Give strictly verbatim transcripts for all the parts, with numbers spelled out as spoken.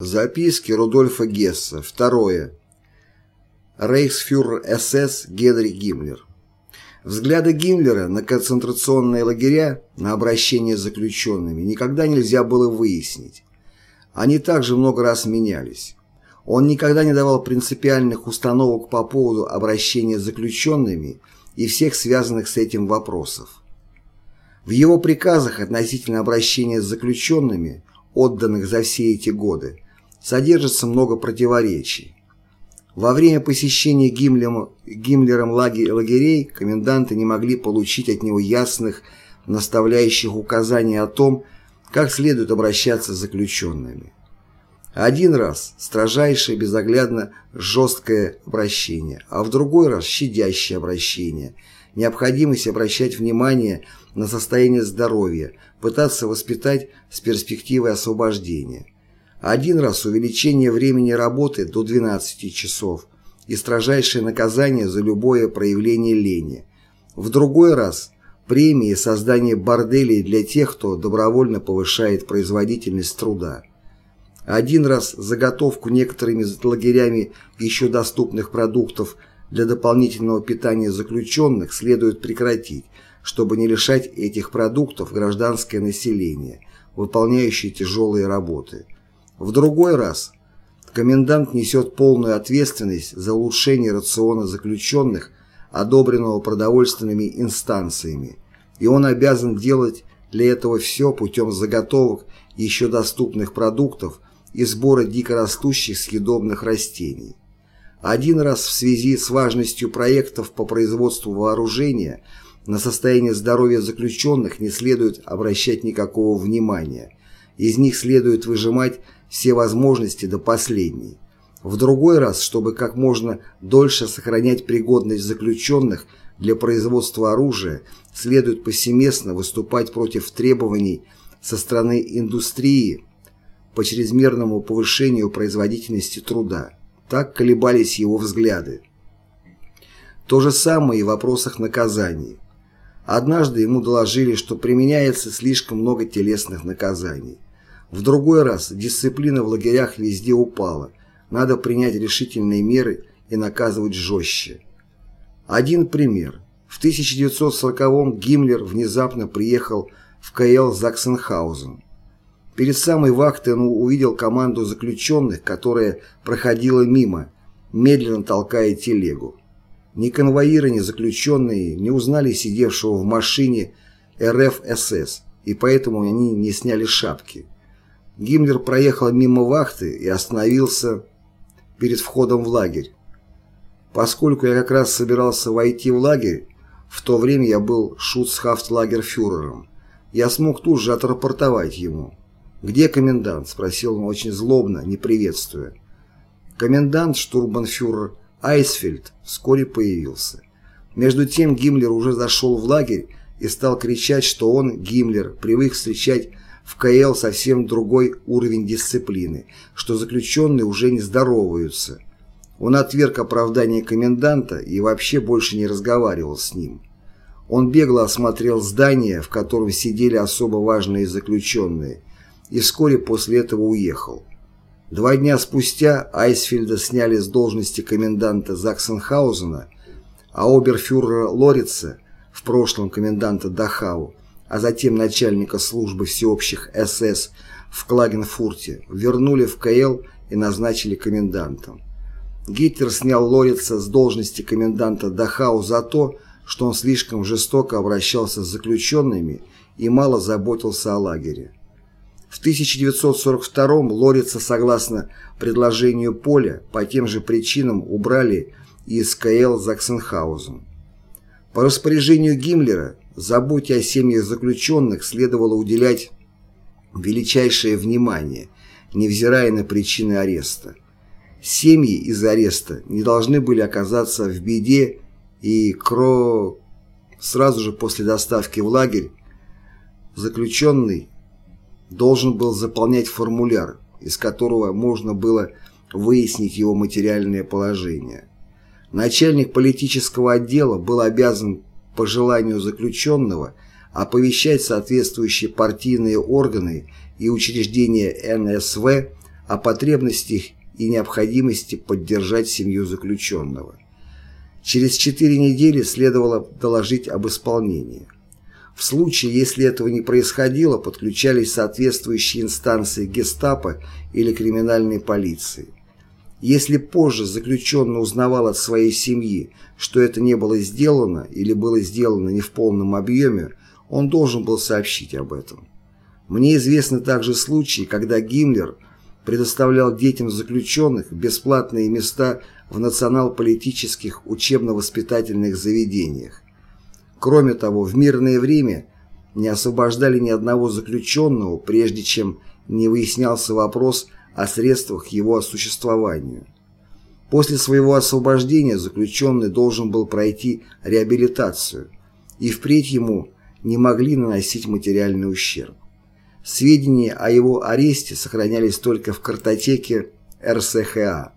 Записки Рудольфа Гесса. Второе. Рейхсфюрер СС Генрих Гиммлер. Взгляды Гиммлера на концентрационные лагеря, на обращение с заключенными никогда нельзя было выяснить. Они также много раз менялись. Он никогда не давал принципиальных установок по поводу обращения с заключенными и всех связанных с этим вопросов. В его приказах относительно обращения с заключенными, отданных за все эти годы, содержится много противоречий. Во время посещения Гиммлером, Гиммлером лагерей коменданты не могли получить от него ясных, наставляющих указаний о том, как следует обращаться с заключенными. Один раз строжайшее, безоглядно жесткое обращение, а в другой раз щадящее обращение, необходимость обращать внимание на состояние здоровья, пытаться воспитать с перспективой освобождения. Один раз увеличение времени работы до двенадцати часов и строжайшее наказание за любое проявление лени. В другой раз премии и создание борделей для тех, кто добровольно повышает производительность труда. Один раз заготовку некоторыми лагерями еще доступных продуктов для дополнительного питания заключенных следует прекратить, чтобы не лишать этих продуктов гражданское население, выполняющее тяжелые работы. В другой раз комендант несет полную ответственность за улучшение рациона заключенных, одобренного продовольственными инстанциями, и он обязан делать для этого все путем заготовок еще доступных продуктов и сбора дикорастущих съедобных растений. Один раз в связи с важностью проектов по производству вооружения на состояние здоровья заключенных не следует обращать никакого внимания, из них следует выжимать все возможности до последней. В другой раз, чтобы как можно дольше сохранять пригодность заключенных для производства оружия, следует повсеместно выступать против требований со стороны индустрии по чрезмерному повышению производительности труда. Так колебались его взгляды. То же самое и в вопросах наказаний. Однажды ему доложили, что применяется слишком много телесных наказаний. В другой раз дисциплина в лагерях везде упала, надо принять решительные меры и наказывать жестче. Один пример. В тысяча девятьсот сороковом Гиммлер внезапно приехал в ка эл Заксенхаузен. Перед самой вахтой он увидел команду заключенных, которая проходила мимо, медленно толкая телегу. Ни конвоиры, ни заключенные не узнали сидевшего в машине эр эф эс эс, и поэтому они не сняли шапки. Гиммлер проехал мимо вахты и остановился перед входом в лагерь. Поскольку я как раз собирался войти в лагерь, в то время я был шуцхафтлагерфюрером, я смог тут же отрапортовать ему. «Где комендант?» – спросил он очень злобно, не приветствуя. Комендант, штурмбанфюрер Айсфельд, вскоре появился. Между тем Гиммлер уже зашел в лагерь и стал кричать, что он, Гиммлер, привык встречать в ка эл совсем другой уровень дисциплины, что заключенные уже не здороваются. Он отверг оправдание коменданта и вообще больше не разговаривал с ним. Он бегло осмотрел здание, в котором сидели особо важные заключенные, и вскоре после этого уехал. Два дня спустя Айсфельда сняли с должности коменданта Заксенхаузена, а оберфюрера Лорица, в прошлом коменданта Дахау, а затем начальника службы всеобщих эс эс в Клагенфурте, вернули в ка эл и назначили комендантом. Гитлер снял Лорица с должности коменданта Дахау за то, что он слишком жестоко обращался с заключенными и мало заботился о лагере. В тысяча девятьсот сорок втором Лорица, согласно предложению Поля, по тем же причинам убрали из ка эл Заксенхаузен. По распоряжению Гиммлера заботе о семьях заключенных следовало уделять величайшее внимание, невзирая на причины ареста. Семьи из-за ареста не должны были оказаться в беде, и кро... сразу же после доставки в лагерь заключенный должен был заполнять формуляр, из которого можно было выяснить его материальное положение. Начальник политического отдела был обязан по желанию заключенного оповещать соответствующие партийные органы и учреждения эн эс вэ о потребностях и необходимости поддержать семью заключенного. Через четыре недели следовало доложить об исполнении. В случае, если этого не происходило, подключались соответствующие инстанции гестапо или криминальной полиции. Если позже заключенный узнавал от своей семьи, что это не было сделано или было сделано не в полном объеме, он должен был сообщить об этом. Мне известны также случаи, когда Гиммлер предоставлял детям заключенных бесплатные места в национал-политических учебно-воспитательных заведениях. Кроме того, в мирное время не освобождали ни одного заключенного, прежде чем не выяснялся вопрос о средствах его осуществованию. После своего освобождения заключенный должен был пройти реабилитацию, и впредь ему не могли наносить материальный ущерб. Сведения о его аресте сохранялись только в картотеке эр эс ха а.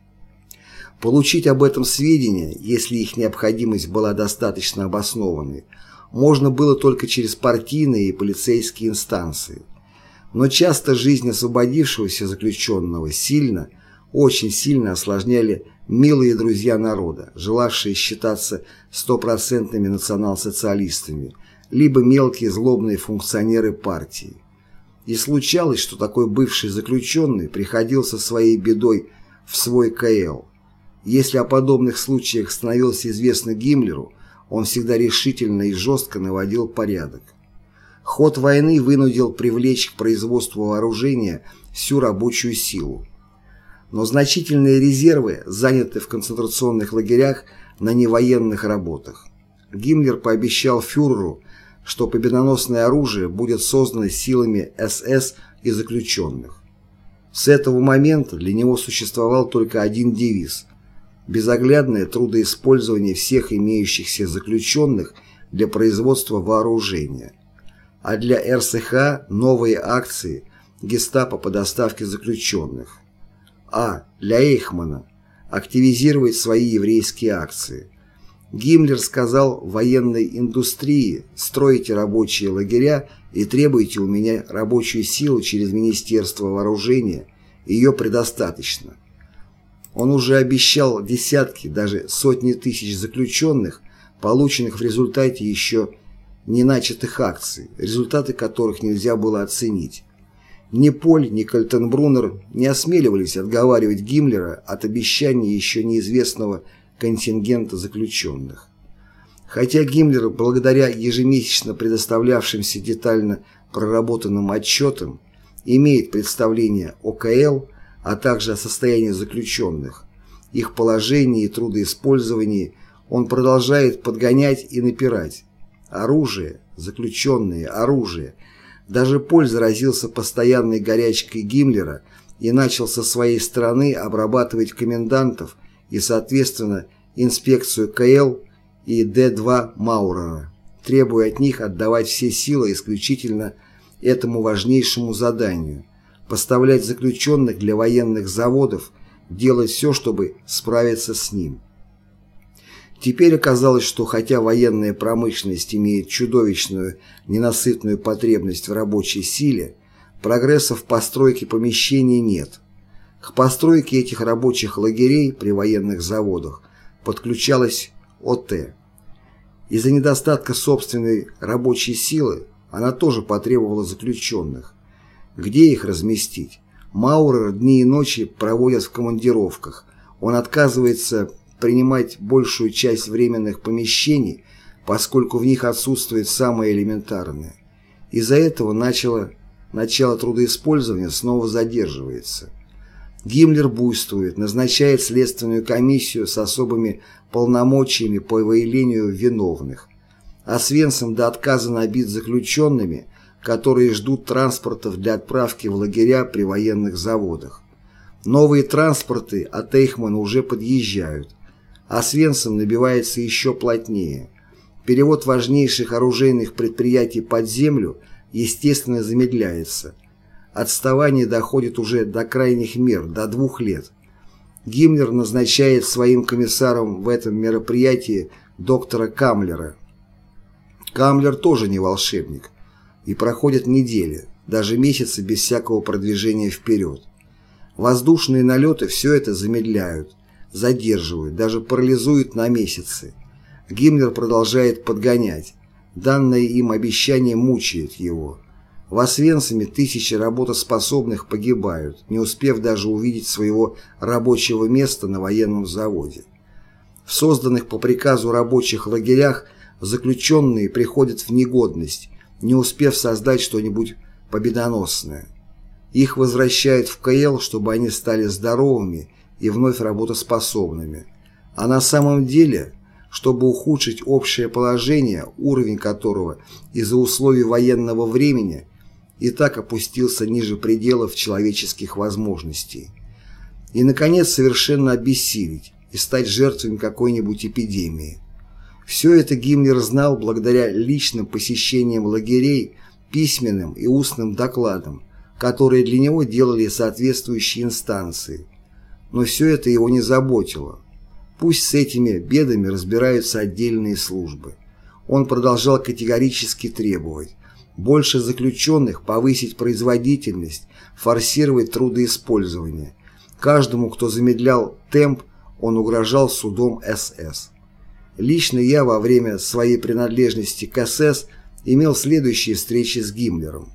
Получить об этом сведения, если их необходимость была достаточно обоснованной, можно было только через партийные и полицейские инстанции. Но часто жизнь освободившегося заключенного сильно, очень сильно осложняли милые друзья народа, желавшие считаться стопроцентными национал-социалистами, либо мелкие злобные функционеры партии. И случалось, что такой бывший заключенный приходил со своей бедой в свой ка эл. Если о подобных случаях становилось известно Гиммлеру, он всегда решительно и жестко наводил порядок. Ход войны вынудил привлечь к производству вооружения всю рабочую силу. Но значительные резервы заняты в концентрационных лагерях на невоенных работах. Гиммлер пообещал фюреру, что победоносное оружие будет создано силами эс эс и заключенных. С этого момента для него существовал только один девиз – безоглядное трудоиспользование всех имеющихся заключенных для производства вооружения, а для эр эс ха новые акции гестапо по доставке заключенных, а для Эйхмана активизировать свои еврейские акции. Гиммлер сказал военной индустрии: «Стройте рабочие лагеря и требуйте у меня рабочую силу через Министерство вооружения, ее предостаточно». Он уже обещал десятки, даже сотни тысяч заключенных, полученных в результате еще не начатых акций, результаты которых нельзя было оценить. Ни Поль, ни Кальтенбруннер не осмеливались отговаривать Гиммлера от обещаний еще неизвестного контингента заключенных. Хотя Гиммлер, благодаря ежемесячно предоставлявшимся детально проработанным отчетам, имеет представление о ка эл, а также о состоянии заключенных, их положении и трудоиспользовании, он продолжает подгонять и напирать. Оружие, заключенные, оружие. Даже Поль заразился постоянной горячкой Гиммлера и начал со своей стороны обрабатывать комендантов и, соответственно, инспекцию ка эл и дэ два Маурера, требуя от них отдавать все силы исключительно этому важнейшему заданию – поставлять заключенных для военных заводов, делать все, чтобы справиться с ним. Теперь оказалось, что хотя военная промышленность имеет чудовищную ненасытную потребность в рабочей силе, прогресса в постройке помещений нет. К постройке этих рабочих лагерей при военных заводах подключалась о тэ. Из-за недостатка собственной рабочей силы она тоже потребовала заключенных. Где их разместить? Маурер дни и ночи проводят в командировках. Он отказывается принимать большую часть временных помещений, поскольку в них отсутствует самое элементарное. Из-за этого начало, начало трудоиспользования снова задерживается. Гиммлер буйствует, назначает следственную комиссию с особыми полномочиями по выявлению виновных. Освенцим до отказа набит заключенными, которые ждут транспортов для отправки в лагеря при военных заводах. Новые транспорты от Эйхмана уже подъезжают. Освенцим набивается еще плотнее. Перевод важнейших оружейных предприятий под землю, естественно, замедляется. Отставание доходит уже до крайних мер, до двух лет. Гиммлер назначает своим комиссаром в этом мероприятии доктора Каммлера. Каммлер тоже не волшебник. И проходят недели, даже месяцы без всякого продвижения вперед. Воздушные налеты все это замедляют, задерживают, даже парализуют на месяцы. Гиммлер продолжает подгонять. Данное им обещание мучает его. В Освенциме тысячи работоспособных погибают, не успев даже увидеть своего рабочего места на военном заводе. В созданных по приказу рабочих лагерях заключенные приходят в негодность, не успев создать что-нибудь победоносное. Их возвращают в КЛ, чтобы они стали здоровыми и вновь работоспособными. А на самом деле, чтобы ухудшить общее положение, уровень которого из-за условий военного времени и так опустился ниже пределов человеческих возможностей. И, наконец, совершенно обессилить и стать жертвами какой-нибудь эпидемии. Все это Гиммлер знал благодаря личным посещениям лагерей, письменным и устным докладам, которые для него делали соответствующие инстанции. Но все это его не заботило. Пусть с этими бедами разбираются отдельные службы. Он продолжал категорически требовать больше заключенных, повысить производительность, форсировать трудоиспользование. Каждому, кто замедлял темп, он угрожал судом СС. Лично я во время своей принадлежности к СС имел следующие встречи с Гиммлером.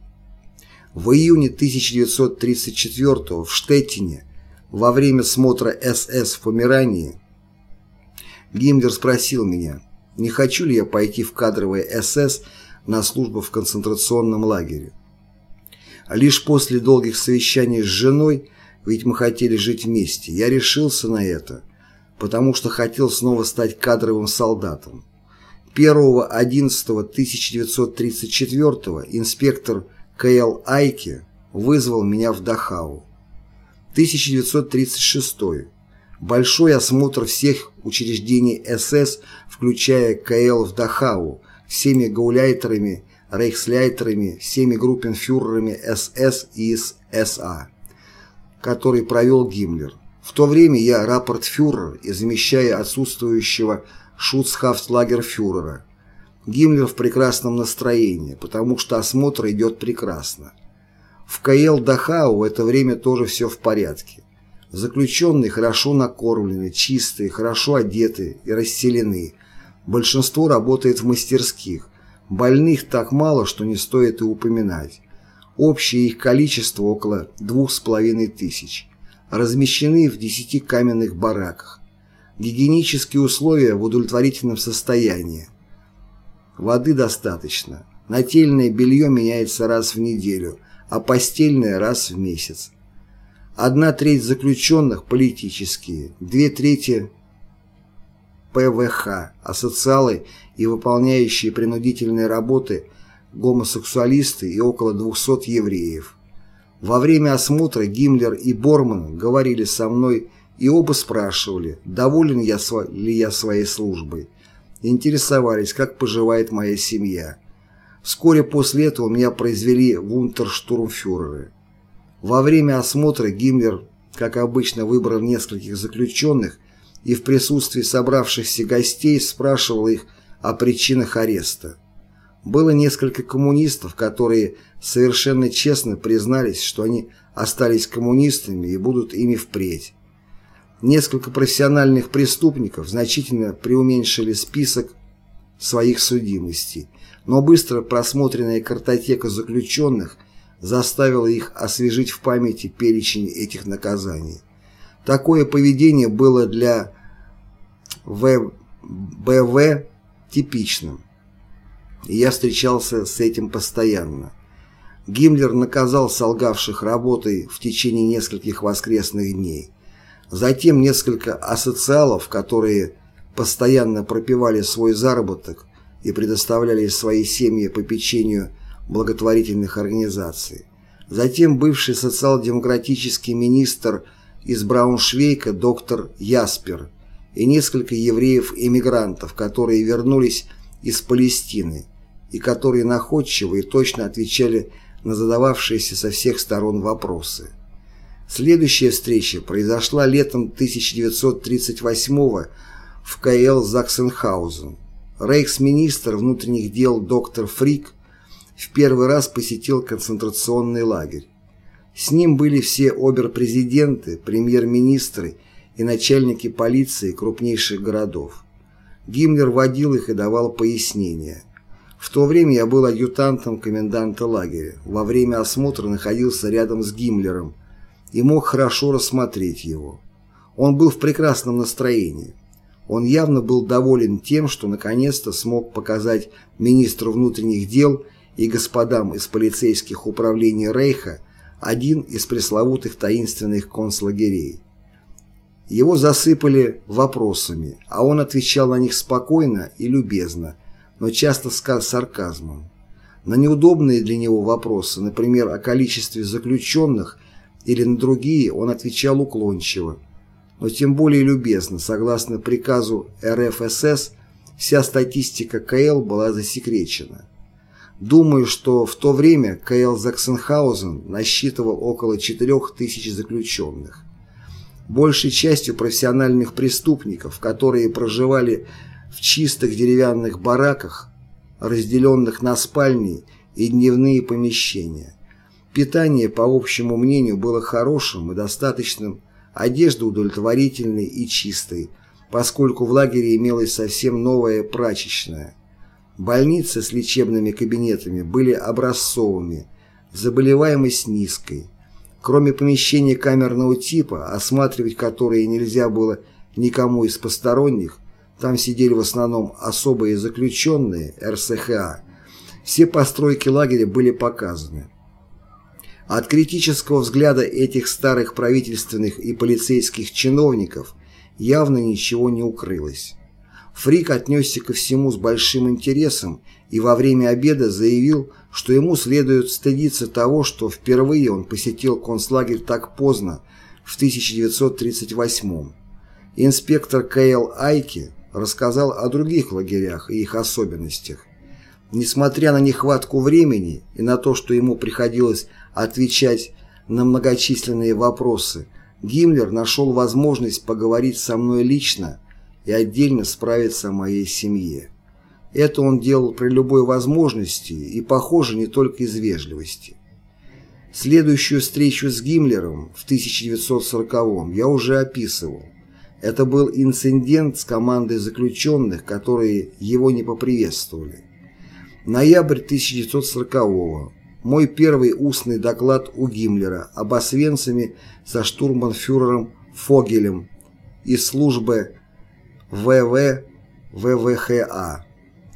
В июне тысяча девятьсот тридцать четвёртого в Штеттине во время смотра СС в Померании Гиммлер спросил меня, не хочу ли я пойти в кадровое СС на службу в концентрационном лагере. Лишь после долгих совещаний с женой, ведь мы хотели жить вместе, я решился на это, потому что хотел снова стать кадровым солдатом. первого одиннадцатого тысяча девятьсот тридцать четвёртого инспектор КЛ Айке вызвал меня в Дахау. тысяча девятьсот тридцать шестой. Большой осмотр всех учреждений СС, включая КЛ в Дахау, всеми гауляйтерами, рейхсляйтерами, всеми группенфюрерами СС и СА, который провел Гиммлер. В то время я рапортфюрер и замещая отсутствующего шуцхафтлагерфюрера. Гиммлер в прекрасном настроении, потому что осмотр идет прекрасно. В КЛ Дахау в это время тоже все в порядке. Заключенные хорошо накормлены, чистые, хорошо одеты и расселены. Большинство работает в мастерских. Больных так мало, что не стоит и упоминать. Общее их количество около двух с половиной тысяч. Размещены в десяти каменных бараках. Гигиенические условия в удовлетворительном состоянии. Воды достаточно. Нательное белье меняется раз в неделю, а постельное раз в месяц. Одна треть заключенных политические, две трети ПВХ, асоциалы и выполняющие принудительные работы гомосексуалисты и около двухсот евреев. Во время осмотра Гиммлер и Борман говорили со мной и оба спрашивали, доволен я ли я своей службой. Интересовались, как поживает моя семья. Вскоре после этого меня произвели в унтерштурмфюреры. Во время осмотра Гиммлер, как обычно, выбрал нескольких заключенных и в присутствии собравшихся гостей спрашивал их о причинах ареста. Было несколько коммунистов, которые совершенно честно признались, что они остались коммунистами и будут ими впредь. Несколько профессиональных преступников значительно преуменьшили список своих судимостей, но быстро просмотренная картотека заключенных заставила их освежить в памяти перечень этих наказаний. Такое поведение было для ВБВ типичным, и я встречался с этим постоянно. Гиммлер наказал солгавших работой в течение нескольких воскресных дней. Затем несколько асоциалов, которые постоянно пропивали свой заработок и предоставляли свои семьи попечению благотворительных организаций. Затем бывший социал-демократический министр из Брауншвейга доктор Яспер и несколько евреев-эмигрантов, которые вернулись из Палестины и которые находчиво и точно отвечали на задававшиеся со всех сторон вопросы. Следующая встреча произошла летом тысяча девятьсот тридцать восьмого в КЛ Заксенхаузен. Рейхсминистр внутренних дел доктор Фрик в первый раз посетил концентрационный лагерь. С ним были все обер-президенты, премьер-министры и начальники полиции крупнейших городов. Гиммлер водил их и давал пояснения. В то время я был адъютантом коменданта лагеря. Во время осмотра находился рядом с Гиммлером и мог хорошо рассмотреть его. Он был в прекрасном настроении. Он явно был доволен тем, что наконец-то смог показать министру внутренних дел и господам из полицейских управлений Рейха один из пресловутых таинственных концлагерей. Его засыпали вопросами, а он отвечал на них спокойно и любезно, но часто с сарказмом. На неудобные для него вопросы, например, о количестве заключенных или на другие, он отвечал уклончиво, но тем более любезно. Согласно приказу эр эф эс эс, вся статистика ка эл была засекречена. Думаю, что в то время ка эл Заксенхаузен насчитывал около четырёх тысяч заключенных. Большей частью профессиональных преступников, которые проживали в чистых деревянных бараках, разделенных на спальни и дневные помещения. Питание, по общему мнению, было хорошим и достаточным, одежда удовлетворительной и чистой, поскольку в лагере имелась совсем новая прачечная. Больницы с лечебными кабинетами были образцовыми, заболеваемость низкой. Кроме помещений камерного типа, осматривать которые нельзя было никому из посторонних, там сидели в основном особые заключенные, эр эс ха а, все постройки лагеря были показаны. От критического взгляда этих старых правительственных и полицейских чиновников явно ничего не укрылось. Фрик отнесся ко всему с большим интересом и во время обеда заявил, что ему следует стыдиться того, что впервые он посетил концлагерь так поздно, в тысяча девятьсот тридцать восьмом. Инспектор ка эл Айке рассказал о других лагерях и их особенностях. Несмотря на нехватку времени и на то, что ему приходилось отвечать на многочисленные вопросы, Гиммлер нашел возможность поговорить со мной лично и отдельно справиться о моей семье. Это он делал при любой возможности и, похоже, не только из вежливости. Следующую встречу с Гиммлером в тысяча девятьсот сороковом я уже описывал. Это был инцидент с командой заключенных, которые его не поприветствовали. Ноябрь тысяча девятьсот сорокового. Мой первый устный доклад у Гиммлера об Освенциме со штурмбанфюрером Фогелем из службы вэ вэ вэ вэ ха а.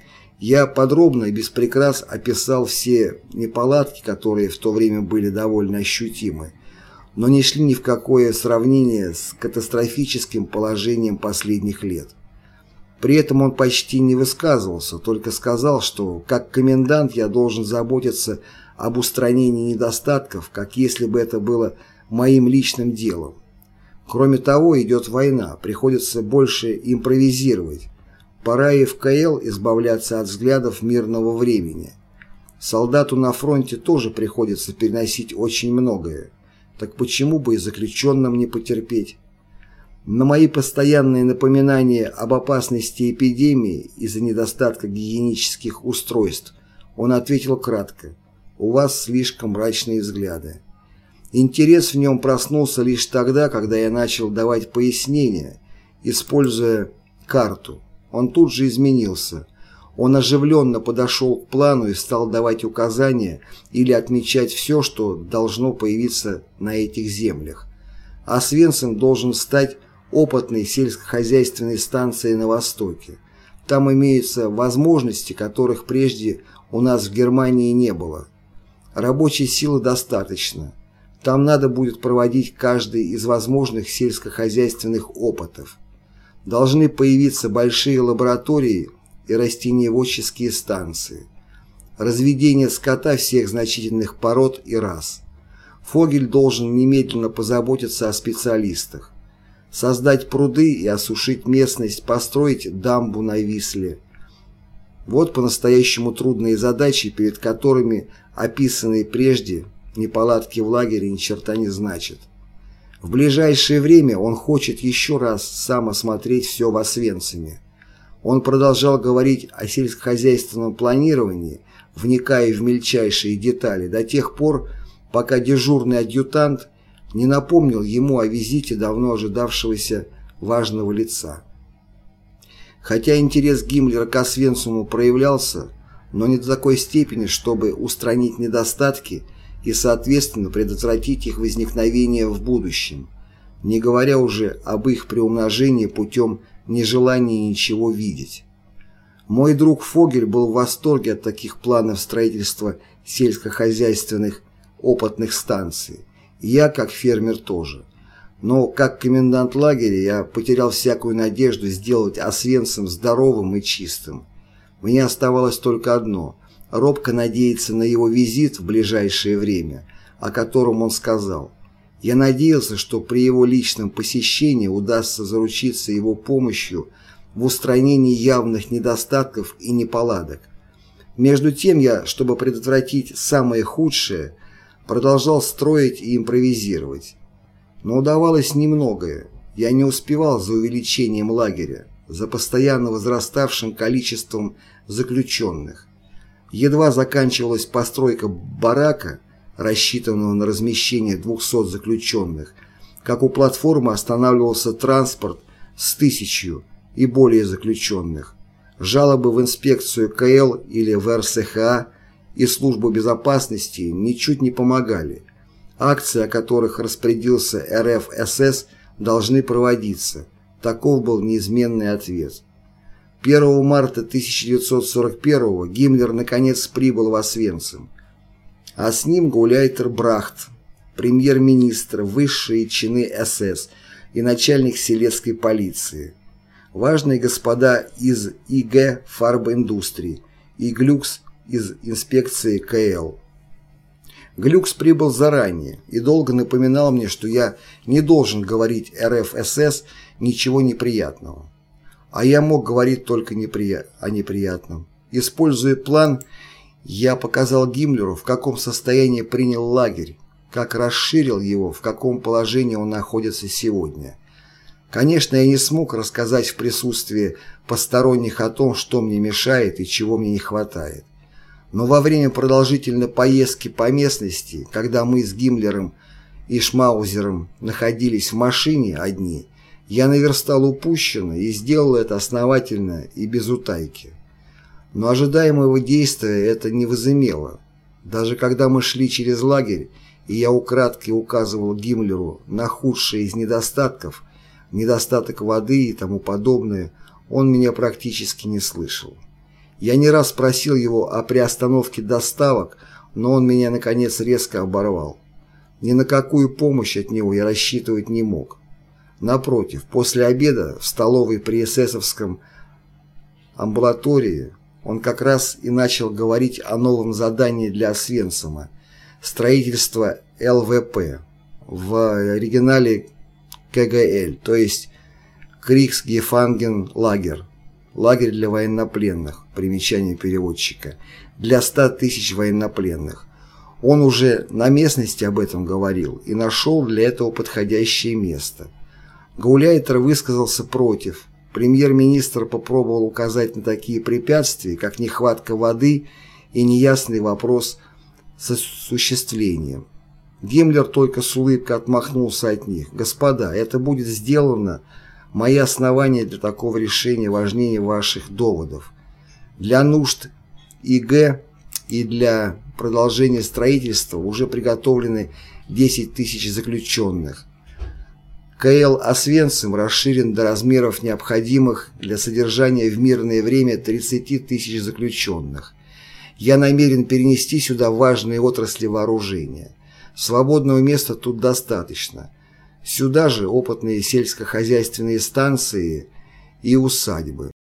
Я подробно и без прикрас описал все неполадки, которые в то время были довольно ощутимы, но не шли ни в какое сравнение с катастрофическим положением последних лет. При этом он почти не высказывался, только сказал, что как комендант я должен заботиться об устранении недостатков, как если бы это было моим личным делом. Кроме того, идет война, приходится больше импровизировать. Пора и в ка эл избавляться от взглядов мирного времени. Солдату на фронте тоже приходится переносить очень многое. Так почему бы и заключенным не потерпеть? На мои постоянные напоминания об опасности эпидемии из-за недостатка гигиенических устройств он ответил кратко: «У вас слишком мрачные взгляды». Интерес в нем проснулся лишь тогда, когда я начал давать пояснения, используя карту. Он тут же изменился. Он оживленно подошел к плану и стал давать указания или отмечать все, что должно появиться на этих землях. Освенцим должен стать опытной сельскохозяйственной станцией на Востоке. Там имеются возможности, которых прежде у нас в Германии не было. Рабочей силы достаточно. Там надо будет проводить каждый из возможных сельскохозяйственных опытов. Должны появиться большие лаборатории и растениеводческие станции. Разведение скота всех значительных пород и рас. Фогель должен немедленно позаботиться о специалистах. Создать пруды и осушить местность, построить дамбу на Висле. Вот по-настоящему трудные задачи, перед которыми описанные прежде неполадки в лагере ни черта не значат. В ближайшее время он хочет еще раз сам осмотреть все в Освенциме. Он продолжал говорить о сельскохозяйственном планировании, вникая в мельчайшие детали, до тех пор, пока дежурный адъютант не напомнил ему о визите давно ожидавшегося важного лица. Хотя интерес Гиммлера к Освенциму проявлялся, но не до такой степени, чтобы устранить недостатки и, соответственно, предотвратить их возникновение в будущем, не говоря уже об их приумножении путем нежелания ничего видеть. Мой друг Фогель был в восторге от таких планов строительства сельскохозяйственных опытных станций, и я, как фермер, тоже. Но как комендант лагеря я потерял всякую надежду сделать Освенцим здоровым и чистым. Мне оставалось только одно – робко надеяться на его визит в ближайшее время, о котором он сказал. Я надеялся, что при его личном посещении удастся заручиться его помощью в устранении явных недостатков и неполадок. Между тем я, чтобы предотвратить самое худшее, продолжал строить и импровизировать. Но удавалось немногое. Я не успевал за увеличением лагеря, за постоянно возраставшим количеством заключенных. Едва заканчивалась постройка барака, рассчитанного на размещение двухсот заключенных, как у платформы останавливался транспорт с тысячью и более заключенных. Жалобы в инспекцию ка эл или в эр эс ха а и службу безопасности ничуть не помогали. Акции, о которых распорядился эр эф эс эс, должны проводиться. Таков был неизменный ответ. первого марта тысяча девятьсот сорок первого Гиммлер наконец прибыл в Освенцим. А с ним Гауляйтер Брахт, премьер-министр, высшие чины эс эс и начальник селецкой полиции, важные господа из и гэ Фарбиндустрии и Глюкс из инспекции ка эл. Глюкс прибыл заранее и долго напоминал мне, что я не должен говорить эр эф эс эс ничего неприятного. А я мог говорить только неприя... о неприятном. Используя план, я показал Гиммлеру, в каком состоянии принял лагерь, как расширил его, в каком положении он находится сегодня. Конечно, я не смог рассказать в присутствии посторонних о том, что мне мешает и чего мне не хватает. Но во время продолжительной поездки по местности, когда мы с Гиммлером и Шмаузером находились в машине одни, я наверстал упущенное и сделал это основательно и без утайки. Но ожидаемого действия это не возымело. Даже когда мы шли через лагерь, и я украдкой указывал Гиммлеру на худшие из недостатков, недостаток воды и тому подобное, он меня практически не слышал. Я не раз просил его о приостановке доставок, но он меня, наконец, резко оборвал. Ни на какую помощь от него я рассчитывать не мог. Напротив, после обеда в столовой при эсэсовском амбулатории он как раз и начал говорить о новом задании для Освенцима – строительство эл вэ пэ, в оригинале ка гэ эль, то есть Кригсгефангенлагер. Лагерь для военнопленных, примечание переводчика, для ста тысяч военнопленных. Он уже на местности об этом говорил и нашел для этого подходящее место. Гауляйтер высказался против. Премьер-министр попробовал указать на такие препятствия, как нехватка воды и неясный вопрос с осуществлением. Гиммлер только с улыбкой отмахнулся от них. «Господа, это будет сделано. Мои основания для такого решения важнее ваших доводов. Для нужд и гэ и для продолжения строительства уже приготовлены десять тысяч заключенных. ка эл Освенцим расширен до размеров необходимых для содержания в мирное время тридцати тысяч заключенных. Я намерен перенести сюда важные отрасли вооружения. Свободного места тут достаточно. Сюда же опытные сельскохозяйственные станции и усадьбы.